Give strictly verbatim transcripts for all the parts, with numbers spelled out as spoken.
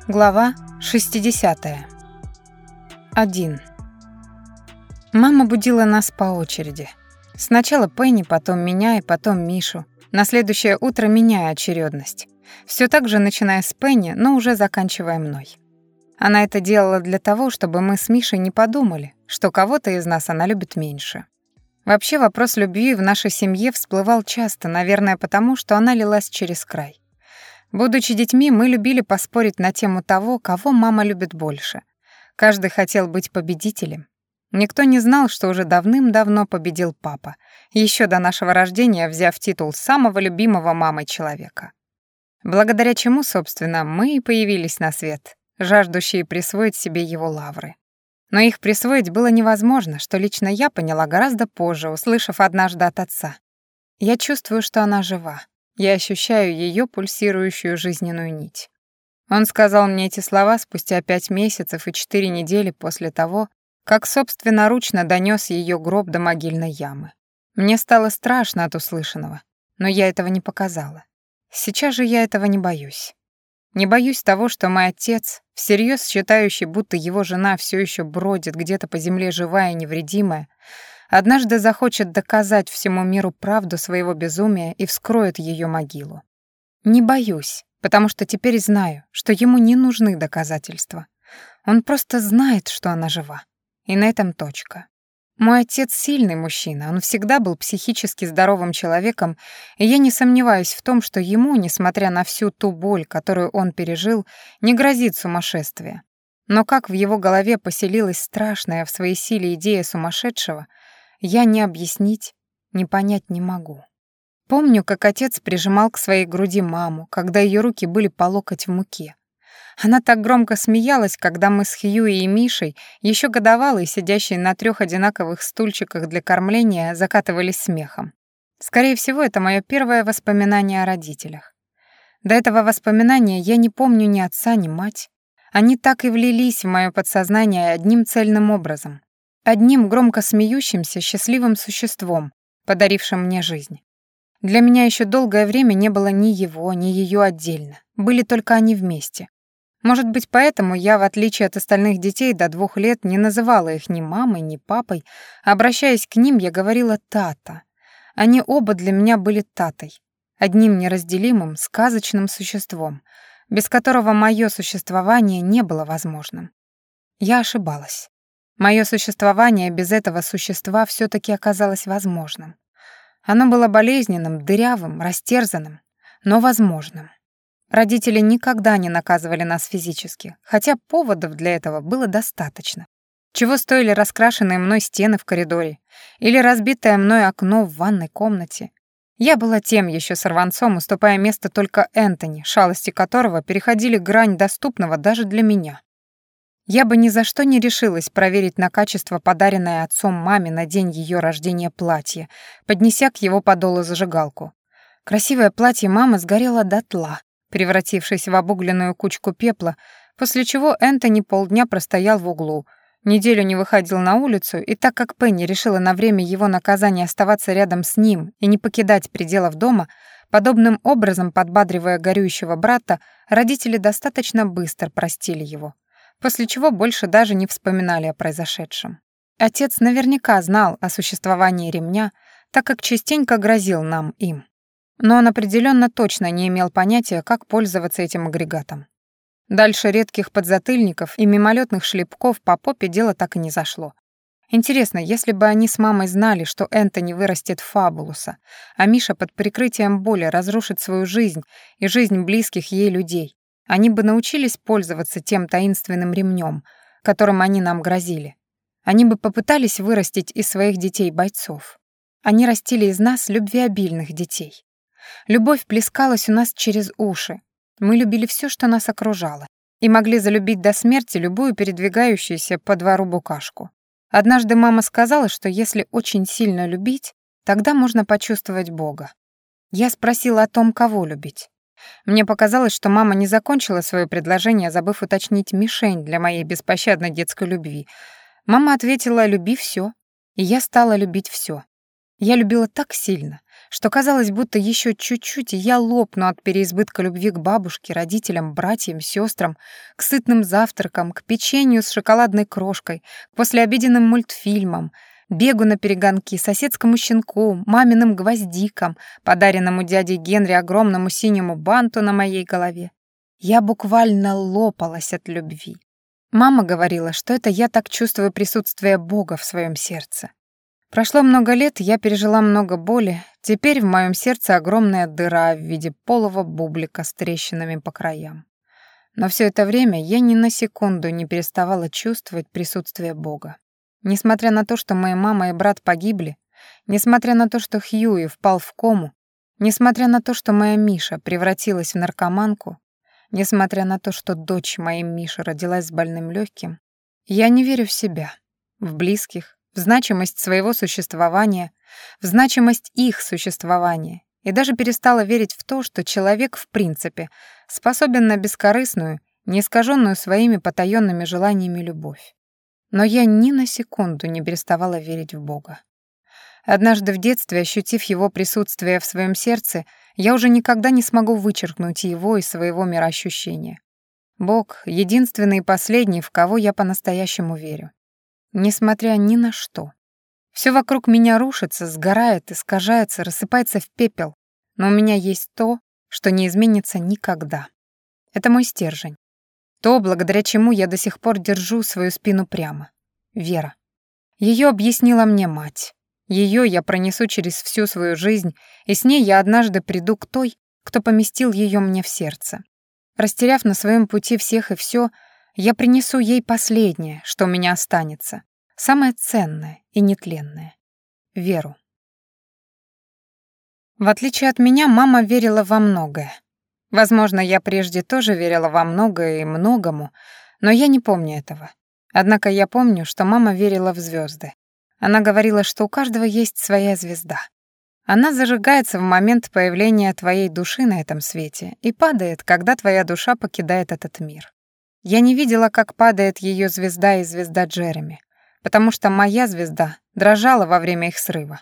Глава шестидесятая. один. Мама будила нас по очереди. Сначала Пенни, потом меня и потом Мишу. На следующее утро меняя очередность. Все так же начиная с Пенни, но уже заканчивая мной. Она это делала для того, чтобы мы с Мишей не подумали, что кого-то из нас она любит меньше. Вообще вопрос любви в нашей семье всплывал часто, наверное, потому что она лилась через край. Будучи детьми, мы любили поспорить на тему того, кого мама любит больше. Каждый хотел быть победителем. Никто не знал, что уже давным-давно победил папа, еще до нашего рождения взяв титул самого любимого мамой человека. Благодаря чему, собственно, мы и появились на свет, жаждущие присвоить себе его лавры. Но их присвоить было невозможно, что лично я поняла гораздо позже, услышав однажды от отца. Я чувствую, что она жива. Я ощущаю ее пульсирующую жизненную нить. Он сказал мне эти слова спустя пять месяцев и четыре недели после того, как собственноручно донес ее гроб до могильной ямы. Мне стало страшно от услышанного, но я этого не показала. Сейчас же я этого не боюсь. Не боюсь того, что мой отец, всерьез считающий, будто его жена все еще бродит где-то по земле живая и невредимая, однажды захочет доказать всему миру правду своего безумия и вскроет ее могилу. Не боюсь, потому что теперь знаю, что ему не нужны доказательства. Он просто знает, что она жива. И на этом точка. Мой отец сильный мужчина, он всегда был психически здоровым человеком, и я не сомневаюсь в том, что ему, несмотря на всю ту боль, которую он пережил, не грозит сумасшествие. Но как в его голове поселилась страшная в своей силе идея сумасшедшего, я не объяснить, не понять не могу. Помню, как отец прижимал к своей груди маму, когда ее руки были по локоть в муке. Она так громко смеялась, когда мы с Хьюи и Мишей, еще годовалые, сидящие на трех одинаковых стульчиках для кормления, закатывались смехом. Скорее всего, это мое первое воспоминание о родителях. До этого воспоминания я не помню ни отца, ни мать. Они так и влились в мое подсознание одним цельным образом. Одним громко смеющимся, счастливым существом, подарившим мне жизнь. Для меня еще долгое время не было ни его, ни ее отдельно. Были только они вместе. Может быть, поэтому я, в отличие от остальных детей, до двух лет не называла их ни мамой, ни папой. Обращаясь к ним, я говорила «тата». Они оба для меня были татой, одним неразделимым, сказочным существом, без которого мое существование не было возможным. Я ошибалась. Мое существование без этого существа все-таки оказалось возможным. Оно было болезненным, дырявым, растерзанным, но возможным. Родители никогда не наказывали нас физически, хотя поводов для этого было достаточно. Чего стоили раскрашенные мной стены в коридоре или разбитое мной окно в ванной комнате. Я была тем еще сорванцом, уступая место только Энтони, шалости которого переходили грань доступного даже для меня. Я бы ни за что не решилась проверить на качество подаренное отцом маме на день ее рождения платье, поднеся к его подолу зажигалку. Красивое платье мамы сгорело дотла, превратившись в обугленную кучку пепла, после чего Энтони полдня простоял в углу, неделю не выходил на улицу, и так как Пенни решила на время его наказания оставаться рядом с ним и не покидать пределов дома, подобным образом подбадривая горюющего брата, родители достаточно быстро простили его, после чего больше даже не вспоминали о произошедшем. Отец наверняка знал о существовании ремня, так как частенько грозил нам им. Но он определенно точно не имел понятия, как пользоваться этим агрегатом. Дальше редких подзатыльников и мимолетных шлепков по попе дело так и не зашло. Интересно, если бы они с мамой знали, что Энтони вырастет в фабулуса, а Миша под прикрытием боли разрушит свою жизнь и жизнь близких ей людей, они бы научились пользоваться тем таинственным ремнем, которым они нам грозили. Они бы попытались вырастить из своих детей бойцов. Они растили из нас любвеобильных детей. Любовь плескалась у нас через уши. Мы любили все, что нас окружало, и могли залюбить до смерти любую передвигающуюся по двору букашку. Однажды мама сказала, что если очень сильно любить, тогда можно почувствовать Бога. Я спросила о том, кого любить. Мне показалось, что мама не закончила свое предложение, забыв уточнить мишень для моей беспощадной детской любви. Мама ответила: «Люби все». И я стала любить все. Я любила так сильно, что казалось, будто еще чуть-чуть, и я лопну от переизбытка любви к бабушке, родителям, братьям, сестрам, к сытным завтракам, к печенью с шоколадной крошкой, к послеобеденным мультфильмам, бегу на перегонки, соседскому щенку, маминым гвоздикам, подаренному дяде Генри огромному синему банту на моей голове. Я буквально лопалась от любви. Мама говорила, что это я так чувствую присутствие Бога в своем сердце. Прошло много лет, я пережила много боли, теперь в моем сердце огромная дыра в виде полого бублика с трещинами по краям. Но все это время я ни на секунду не переставала чувствовать присутствие Бога. Несмотря на то, что моя мама и брат погибли, несмотря на то, что Хьюи впал в кому, несмотря на то, что моя Миша превратилась в наркоманку, несмотря на то, что дочь моей Миши родилась с больным легким, я не верю в себя, в близких, в значимость своего существования, в значимость их существования, и даже перестала верить в то, что человек в принципе способен на бескорыстную, не искаженную своими потаенными желаниями любовь. Но я ни на секунду не переставала верить в Бога. Однажды в детстве, ощутив его присутствие в своем сердце, я уже никогда не смогу вычеркнуть его из своего мироощущения. Бог — единственный и последний, в кого я по-настоящему верю. Несмотря ни на что. Все вокруг меня рушится, сгорает, искажается, рассыпается в пепел, но у меня есть то, что не изменится никогда. Это мой стержень. То, благодаря чему я до сих пор держу свою спину прямо. Вера. Ее объяснила мне мать. Ее я пронесу через всю свою жизнь, и с ней я однажды приду к той, кто поместил ее мне в сердце. Растеряв на своем пути всех и все, я принесу ей последнее, что у меня останется, самое ценное и нетленное — веру. В отличие от меня, мама верила во многое. Возможно, я прежде тоже верила во многое и многому, но я не помню этого. Однако я помню, что мама верила в звезды. Она говорила, что у каждого есть своя звезда. Она зажигается в момент появления твоей души на этом свете и падает, когда твоя душа покидает этот мир. Я не видела, как падает ее звезда и звезда Джереми, потому что моя звезда дрожала во время их срыва.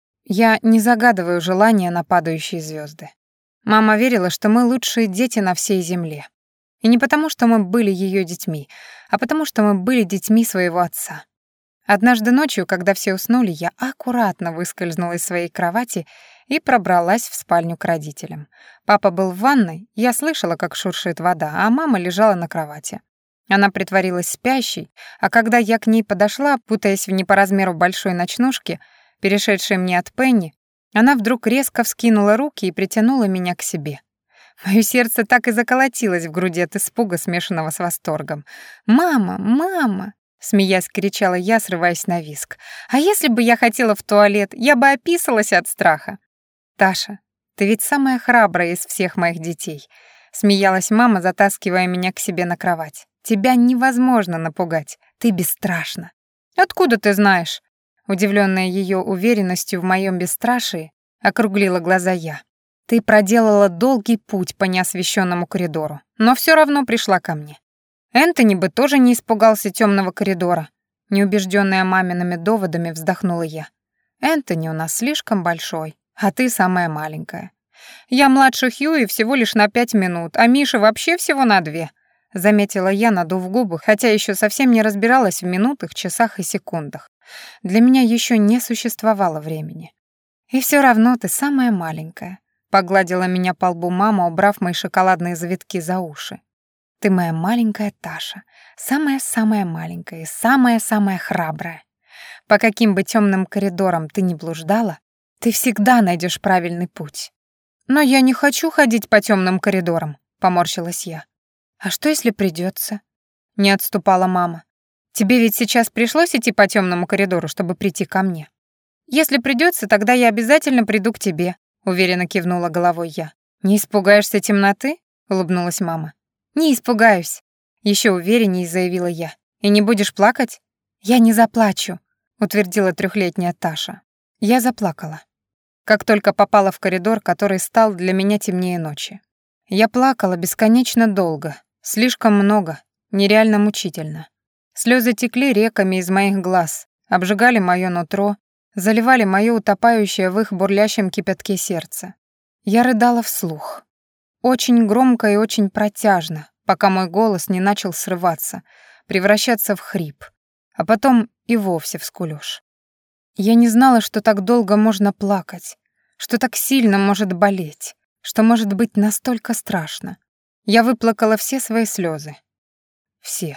Я не загадываю желания на падающие звезды. Мама верила, что мы лучшие дети на всей земле. И не потому, что мы были ее детьми, а потому, что мы были детьми своего отца. Однажды ночью, когда все уснули, я аккуратно выскользнула из своей кровати и пробралась в спальню к родителям. Папа был в ванной, я слышала, как шуршит вода, а мама лежала на кровати. Она притворилась спящей, а когда я к ней подошла, путаясь в не по размеру большой ночнушке, перешедшей мне от Пенни, она вдруг резко вскинула руки и притянула меня к себе. Моё сердце так и заколотилось в груди от испуга, смешанного с восторгом. «Мама! Мама!» — смеясь кричала я, срываясь на визг. «А если бы я хотела в туалет, я бы описалась от страха!» «Таша, ты ведь самая храбрая из всех моих детей», — смеялась мама, затаскивая меня к себе на кровать. «Тебя невозможно напугать, ты бесстрашна». «Откуда ты знаешь?» Удивленная ее уверенностью в моем бесстрашии, округлила глаза я. «Ты проделала долгий путь по неосвещенному коридору, но все равно пришла ко мне. Энтони бы тоже не испугался темного коридора», неубежденная мамиными доводами вздохнула я. «Энтони у нас слишком большой, а ты самая маленькая. Я младше Хьюи всего лишь на пять минут, а Миша вообще всего на две», заметила я, надув губы, хотя еще совсем не разбиралась в минутах, часах и секундах. Для меня еще не существовало времени. «И все равно ты самая маленькая», — погладила меня по лбу мама, убрав мои шоколадные завитки за уши. «Ты моя маленькая Таша, самая-самая маленькая и самая-самая храбрая. По каким бы темным коридорам ты ни блуждала, ты всегда найдешь правильный путь». «Но я не хочу ходить по темным коридорам», — поморщилась я. «А что, если придется? Не отступала мама. «Тебе ведь сейчас пришлось идти по темному коридору, чтобы прийти ко мне?» «Если придется, тогда я обязательно приду к тебе», — уверенно кивнула головой я. «Не испугаешься темноты?» — улыбнулась мама. «Не испугаюсь», — еще увереннее заявила я. «И не будешь плакать?» «Я не заплачу», — утвердила трехлетняя Таша. Я заплакала. Как только попала в коридор, который стал для меня темнее ночи. Я плакала бесконечно долго, слишком много, нереально мучительно. Слезы текли реками из моих глаз, обжигали моё нутро, заливали моё утопающее в их бурлящем кипятке сердце. Я рыдала вслух. Очень громко и очень протяжно, пока мой голос не начал срываться, превращаться в хрип, а потом и вовсе в скулёж. Я не знала, что так долго можно плакать, что так сильно может болеть, что может быть настолько страшно. Я выплакала все свои слезы. Все.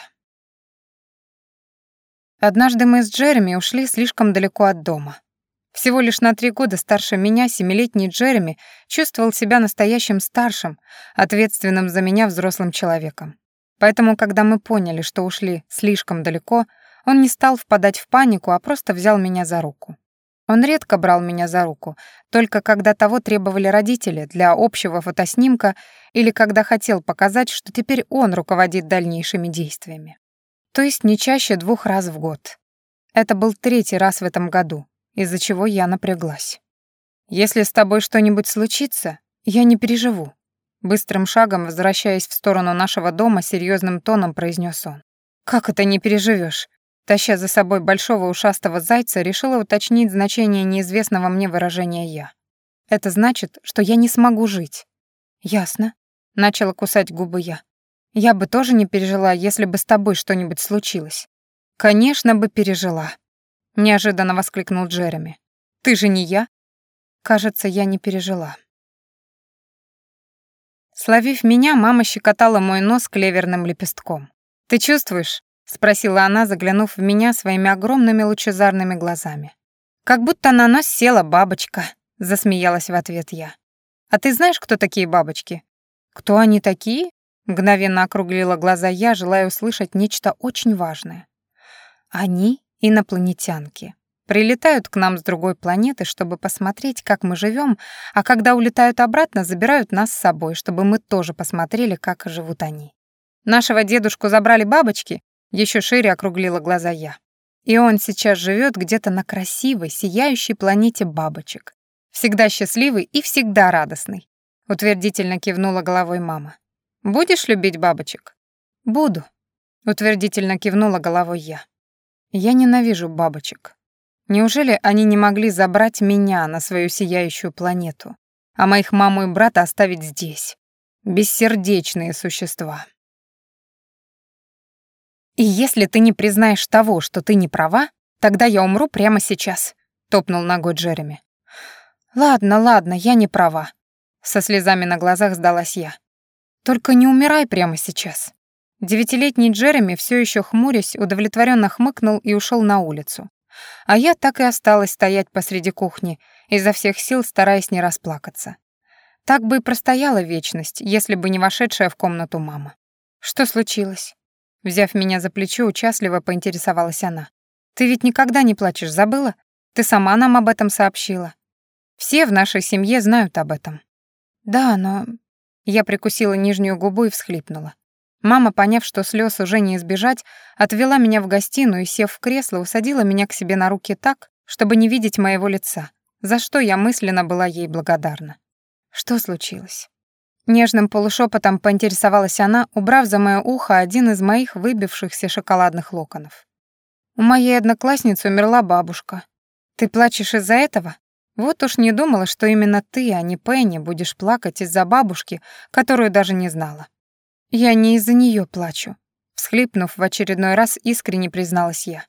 Однажды мы с Джереми ушли слишком далеко от дома. Всего лишь на три года старше меня семилетний Джереми чувствовал себя настоящим старшим, ответственным за меня взрослым человеком. Поэтому, когда мы поняли, что ушли слишком далеко, он не стал впадать в панику, а просто взял меня за руку. Он редко брал меня за руку, только когда того требовали родители для общего фотоснимка или когда хотел показать, что теперь он руководит дальнейшими действиями. То есть не чаще двух раз в год. Это был третий раз в этом году, из-за чего я напряглась. «Если с тобой что-нибудь случится, я не переживу», быстрым шагом, возвращаясь в сторону нашего дома, серьезным тоном произнес он. «Как это не переживешь? Таща за собой большого ушастого зайца, решила уточнить значение неизвестного мне выражения «я». «Это значит, что я не смогу жить». «Ясно», — начала кусать губы я. «Я бы тоже не пережила, если бы с тобой что-нибудь случилось». «Конечно бы пережила», — неожиданно воскликнул Джереми. «Ты же не я?» Кажется, я не пережила. Словив меня, мама щекотала мой нос клеверным лепестком. «Ты чувствуешь?» — спросила она, заглянув в меня своими огромными лучезарными глазами. «Как будто на нос села бабочка», — засмеялась в ответ я. «А ты знаешь, кто такие бабочки?» «Кто они такие?» — мгновенно округлила глаза я, желая услышать нечто очень важное. «Они инопланетянки. Прилетают к нам с другой планеты, чтобы посмотреть, как мы живем, а когда улетают обратно, забирают нас с собой, чтобы мы тоже посмотрели, как живут они. Нашего дедушку забрали бабочки?» Еще шире округлила глаза я. И он сейчас живет где-то на красивой, сияющей планете бабочек. Всегда счастливый и всегда радостный. Утвердительно кивнула головой мама. «Будешь любить бабочек?» «Буду», — утвердительно кивнула головой я. «Я ненавижу бабочек. Неужели они не могли забрать меня на свою сияющую планету, а моих маму и брата оставить здесь? Бессердечные существа». «И если ты не признаешь того, что ты не права, тогда я умру прямо сейчас», — топнул ногой Джереми. «Ладно, ладно, я не права», — со слезами на глазах сдалась я. «Только не умирай прямо сейчас». Девятилетний Джереми, все еще хмурясь, удовлетворенно хмыкнул и ушел на улицу. А я так и осталась стоять посреди кухни, изо всех сил стараясь не расплакаться. Так бы и простояла вечность, если бы не вошедшая в комнату мама. «Что случилось?» Взяв меня за плечо, участливо поинтересовалась она. «Ты ведь никогда не плачешь, забыла? Ты сама нам об этом сообщила. Все в нашей семье знают об этом». «Да, но...» Я прикусила нижнюю губу и всхлипнула. Мама, поняв, что слез уже не избежать, отвела меня в гостиную и, сев в кресло, усадила меня к себе на руки так, чтобы не видеть моего лица, за что я мысленно была ей благодарна. «Что случилось?» Нежным полушепотом поинтересовалась она, убрав за моё ухо один из моих выбившихся шоколадных локонов. «У моей одноклассницы умерла бабушка. Ты плачешь из-за этого? Вот уж не думала, что именно ты, а не Пенни, будешь плакать из-за бабушки, которую даже не знала». «Я не из-за неё плачу», — всхлипнув в очередной раз, искренне призналась я.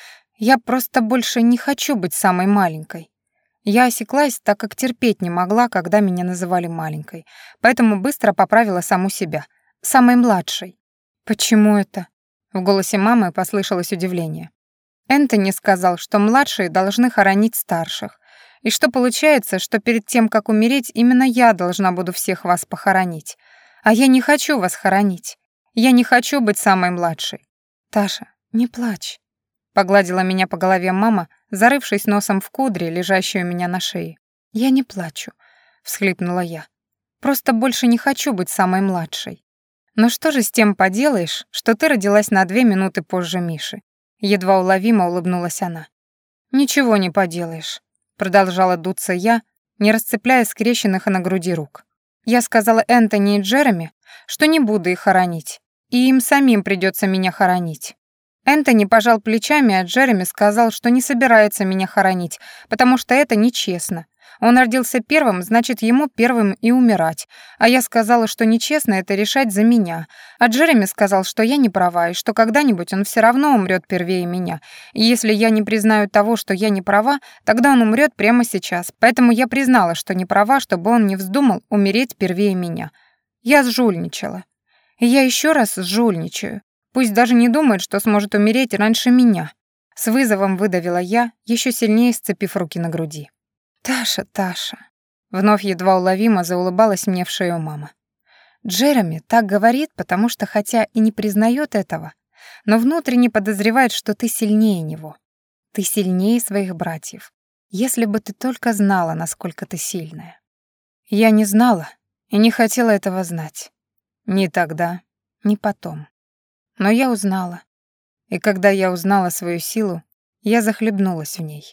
«Я просто больше не хочу быть самой маленькой». Я осеклась, так как терпеть не могла, когда меня называли маленькой, поэтому быстро поправила саму себя, самой младшей. «Почему это?» — в голосе мамы послышалось удивление. «Энтони сказал, что младшие должны хоронить старших, и что получается, что перед тем, как умереть, именно я должна буду всех вас похоронить. А я не хочу вас хоронить. Я не хочу быть самой младшей. Таша, не плачь». Погладила меня по голове мама, зарывшись носом в кудри, лежащие у меня на шее. «Я не плачу», — всхлипнула я. «Просто больше не хочу быть самой младшей». «Но что же с тем поделаешь, что ты родилась на две минуты позже Миши?» Едва уловимо улыбнулась она. «Ничего не поделаешь», — продолжала дуться я, не расцепляя скрещенных на груди рук. «Я сказала Энтони и Джереми, что не буду их хоронить, и им самим придется меня хоронить». Энтони пожал плечами, а Джереми сказал, что не собирается меня хоронить, потому что это нечестно. Он родился первым, значит, ему первым и умирать. А я сказала, что нечестно это решать за меня. А Джереми сказал, что я не права, и что когда-нибудь он все равно умрет первее меня. И если я не признаю того, что я не права, тогда он умрет прямо сейчас. Поэтому я признала, что не права, чтобы он не вздумал умереть первее меня. Я сжульничала. И я еще раз сжульничаю. Пусть даже не думает, что сможет умереть раньше меня. С вызовом выдавила я, еще сильнее сцепив руки на груди. «Таша, Таша», — вновь едва уловимо заулыбалась мне в шею мама. «Джереми так говорит, потому что хотя и не признает этого, но внутренне подозревает, что ты сильнее него. Ты сильнее своих братьев. Если бы ты только знала, насколько ты сильная». Я не знала и не хотела этого знать. Ни тогда, ни потом. Но я узнала. И когда я узнала свою силу, я захлебнулась в ней.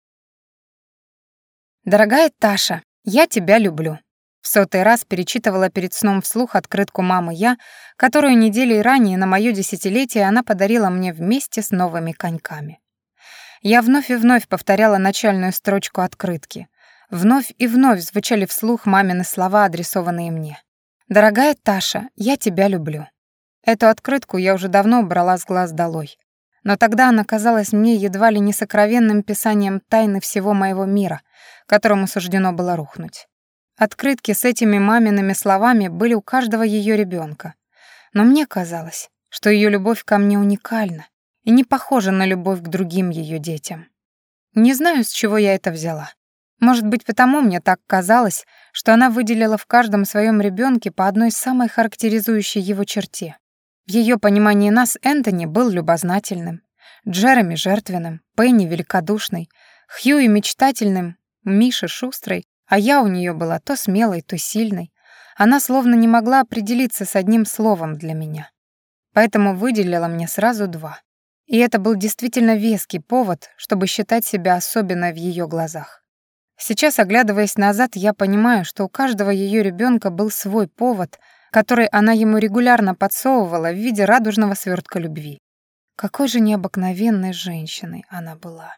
«Дорогая Таша, я тебя люблю». В сотый раз перечитывала перед сном вслух открытку мамы я, которую неделей ранее на моё десятилетие она подарила мне вместе с новыми коньками. Я вновь и вновь повторяла начальную строчку открытки. Вновь и вновь звучали вслух мамины слова, адресованные мне. «Дорогая Таша, я тебя люблю». Эту открытку я уже давно убрала с глаз долой. Но тогда она казалась мне едва ли не сокровенным писанием тайны всего моего мира, которому суждено было рухнуть. Открытки с этими мамиными словами были у каждого ее ребенка. Но мне казалось, что ее любовь ко мне уникальна и не похожа на любовь к другим ее детям. Не знаю, с чего я это взяла. Может быть, потому мне так казалось, что она выделила в каждом своем ребенке по одной самой характеризующей его черте. В ее понимании нас Энтони был любознательным, Джереми — жертвенным, Пенни — великодушной, Хьюи — мечтательным, Миша — шустрой, а я у нее была то смелой, то сильной. Она словно не могла определиться с одним словом для меня. Поэтому выделила мне сразу два. И это был действительно веский повод, чтобы считать себя особенной в ее глазах. Сейчас, оглядываясь назад, я понимаю, что у каждого ее ребенка был свой повод, который она ему регулярно подсовывала в виде радужного свертка любви. Какой же необыкновенной женщиной она была.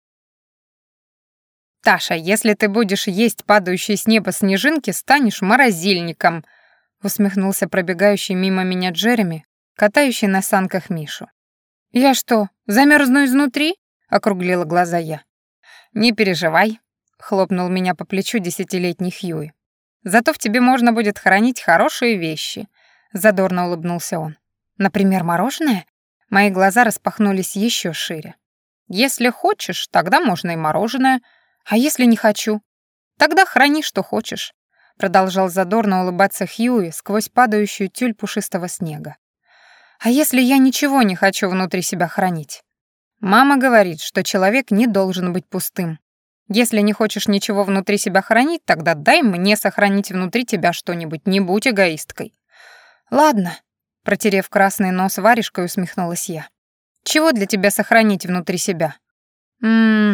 «Таша, если ты будешь есть падающие с неба снежинки, станешь морозильником», усмехнулся пробегающий мимо меня Джереми, катающий на санках Мишу. «Я что, замерзну изнутри?» — округлила глаза я. «Не переживай», — хлопнул меня по плечу десятилетний Хьюи. «Зато в тебе можно будет хранить хорошие вещи», — задорно улыбнулся он. «Например, мороженое?» Мои глаза распахнулись еще шире. «Если хочешь, тогда можно и мороженое. А если не хочу? Тогда храни, что хочешь», — продолжал задорно улыбаться Хьюи сквозь падающую тюль пушистого снега. «А если я ничего не хочу внутри себя хранить? Мама говорит, что человек не должен быть пустым. Если не хочешь ничего внутри себя хранить, тогда дай мне сохранить внутри тебя что-нибудь, не будь эгоисткой». «Ладно», — протерев красный нос варежкой, усмехнулась я. «Чего для тебя сохранить внутри себя?» «Ммм...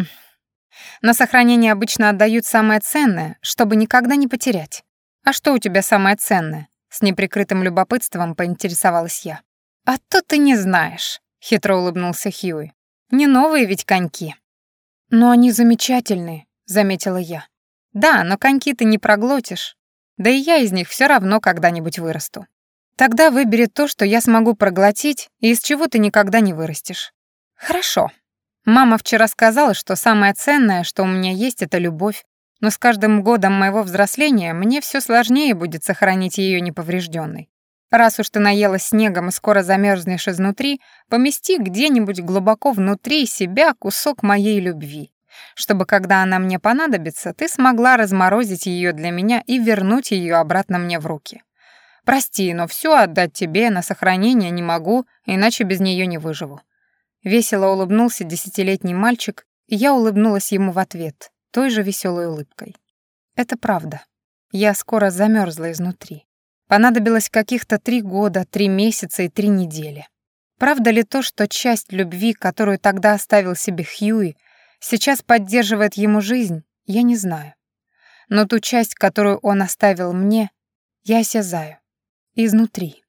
На сохранение обычно отдают самое ценное, чтобы никогда не потерять. А что у тебя самое ценное?» С неприкрытым любопытством поинтересовалась я. «А то ты не знаешь», — хитро улыбнулся Хьюи. «Не новые ведь коньки». «Но они замечательные», — заметила я. «Да, но коньки ты не проглотишь. Да и я из них все равно когда-нибудь вырасту. Тогда выбери то, что я смогу проглотить, и из чего ты никогда не вырастешь». «Хорошо. Мама вчера сказала, что самое ценное, что у меня есть, это любовь, но с каждым годом моего взросления мне все сложнее будет сохранить ее неповрежденной. Раз уж ты наелась снегом и скоро замерзнешь изнутри, помести где-нибудь глубоко внутри себя кусок моей любви, чтобы, когда она мне понадобится, ты смогла разморозить ее для меня и вернуть ее обратно мне в руки. Прости, но все отдать тебе на сохранение не могу, иначе без нее не выживу». Весело улыбнулся десятилетний мальчик, и я улыбнулась ему в ответ, той же веселой улыбкой. Это правда. Я скоро замерзла изнутри. Понадобилось каких-то три года, три месяца и три недели. Правда ли то, что часть любви, которую тогда оставил себе Хьюи, сейчас поддерживает ему жизнь, я не знаю. Но ту часть, которую он оставил мне, я осязаю. Изнутри.